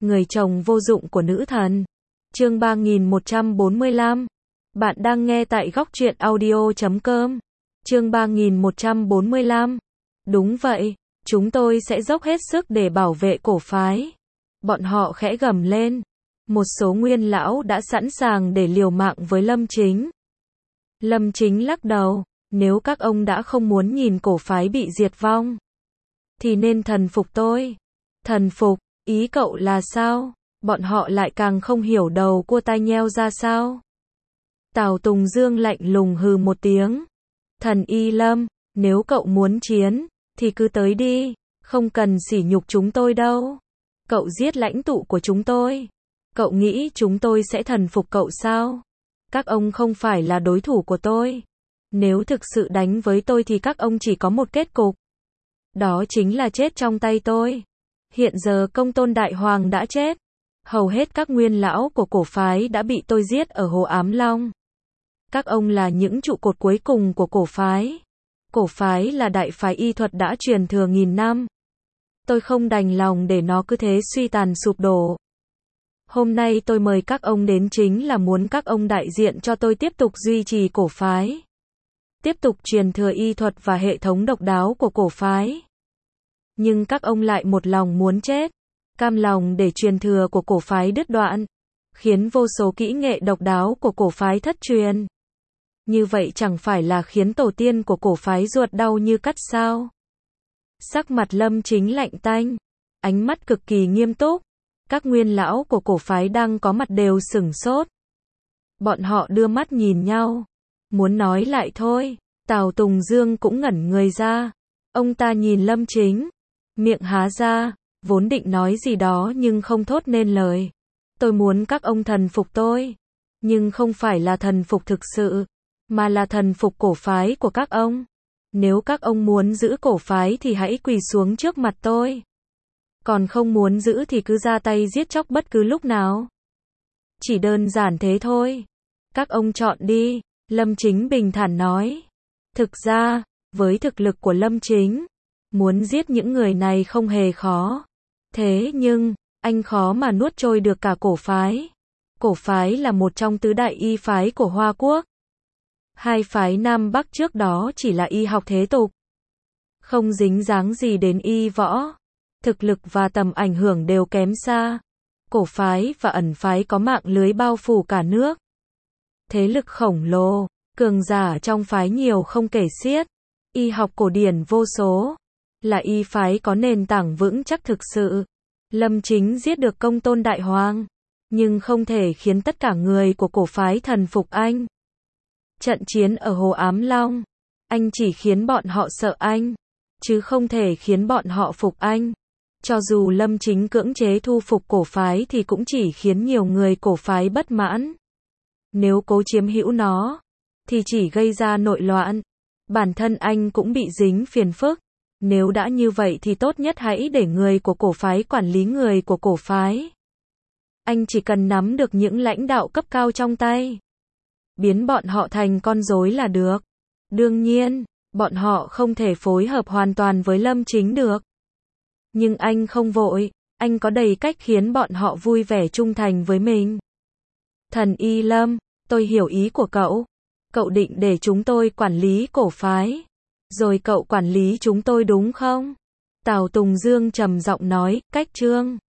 người chồng vô dụng của nữ thần. Chương 3145. Bạn đang nghe tại góc truyện audio.com. Chương 3145. Đúng vậy, chúng tôi sẽ dốc hết sức để bảo vệ cổ phái. Bọn họ khẽ gầm lên. Một số nguyên lão đã sẵn sàng để liều mạng với Lâm Chính. Lâm Chính lắc đầu, nếu các ông đã không muốn nhìn cổ phái bị diệt vong, thì nên thần phục tôi. Thần phục, ý cậu là sao? Bọn họ lại càng không hiểu đầu cua tai nheo ra sao. Tào Tùng Dương lạnh lùng hừ một tiếng. Thần Y Lâm, nếu cậu muốn chiến, thì cứ tới đi, không cần sỉ nhục chúng tôi đâu. Cậu giết lãnh tụ của chúng tôi. Cậu nghĩ chúng tôi sẽ thần phục cậu sao? Các ông không phải là đối thủ của tôi. Nếu thực sự đánh với tôi thì các ông chỉ có một kết cục. Đó chính là chết trong tay tôi. Hiện giờ Công Tôn Đại Hoàng đã chết. Hầu hết các nguyên lão của cổ phái đã bị tôi giết ở Hồ Ám Long. Các ông là những trụ cột cuối cùng của cổ phái. Cổ phái là đại phái y thuật đã truyền thừa nghìn năm. Tôi không đành lòng để nó cứ thế suy tàn sụp đổ. Hôm nay tôi mời các ông đến chính là muốn các ông đại diện cho tôi tiếp tục duy trì cổ phái. Tiếp tục truyền thừa y thuật và hệ thống độc đáo của cổ phái. Nhưng các ông lại một lòng muốn chết, cam lòng để truyền thừa của cổ phái đứt đoạn, khiến vô số kỹ nghệ độc đáo của cổ phái thất truyền. Như vậy chẳng phải là khiến tổ tiên của cổ phái ruột đau như cắt sao? Sắc mặt Lâm Chính lạnh tanh, ánh mắt cực kỳ nghiêm túc. Các nguyên lão của cổ phái đang có mặt đều sửng sốt. Bọn họ đưa mắt nhìn nhau, muốn nói lại thôi. Tào Tùng Dương cũng ngẩn người ra. Ông ta nhìn Lâm Chính, miệng há ra, vốn định nói gì đó nhưng không thốt nên lời. Tôi muốn các ông thần phục tôi, nhưng không phải là thần phục thực sự, mà là thần phục cổ phái của các ông. Nếu các ông muốn giữ cổ phái thì hãy quỳ xuống trước mặt tôi. Còn không muốn giữ thì cứ ra tay giết chóc bất cứ lúc nào. Chỉ đơn giản thế thôi. Các ông chọn đi, Lâm Chính bình thản nói. Thực ra, với thực lực của Lâm Chính, muốn giết những người này không hề khó. Thế nhưng, anh khó mà nuốt trôi được cả cổ phái. Cổ phái là một trong tứ đại y phái của Hoa Quốc. Hai phái Nam Bắc trước đó chỉ là y học thế tục, không dính dáng gì đến y võ. Thực lực và tầm ảnh hưởng đều kém xa. Cổ phái và ẩn phái có mạng lưới bao phủ cả nước. Thế lực khổng lồ, cường giả trong phái nhiều không kể xiết. Y học cổ điển vô số, là y phái có nền tảng vững chắc thực sự. Lâm Chính giết được Công Tôn Đại Hoàng, nhưng không thể khiến tất cả người của cổ phái thần phục anh. Trận chiến ở Hồ Ám Long, anh chỉ khiến bọn họ sợ anh, chứ không thể khiến bọn họ phục anh. Cho dù Lâm Chính cưỡng chế thu phục cổ phái thì cũng chỉ khiến nhiều người cổ phái bất mãn. Nếu cố chiếm hữu nó, thì chỉ gây ra nội loạn. Bản thân anh cũng bị dính phiền phức. Nếu đã như vậy thì tốt nhất hãy để người của cổ phái quản lý người của cổ phái. Anh chỉ cần nắm được những lãnh đạo cấp cao trong tay, biến bọn họ thành con rối là được. Đương nhiên, bọn họ không thể phối hợp hoàn toàn với Lâm Chính được. Nhưng anh không vội, anh có đầy cách khiến bọn họ vui vẻ trung thành với mình. Thần Y Lâm, tôi hiểu ý của cậu. Cậu định để chúng tôi quản lý cổ phái, rồi cậu quản lý chúng tôi đúng không? Tào Tùng Dương trầm giọng nói, cách Trương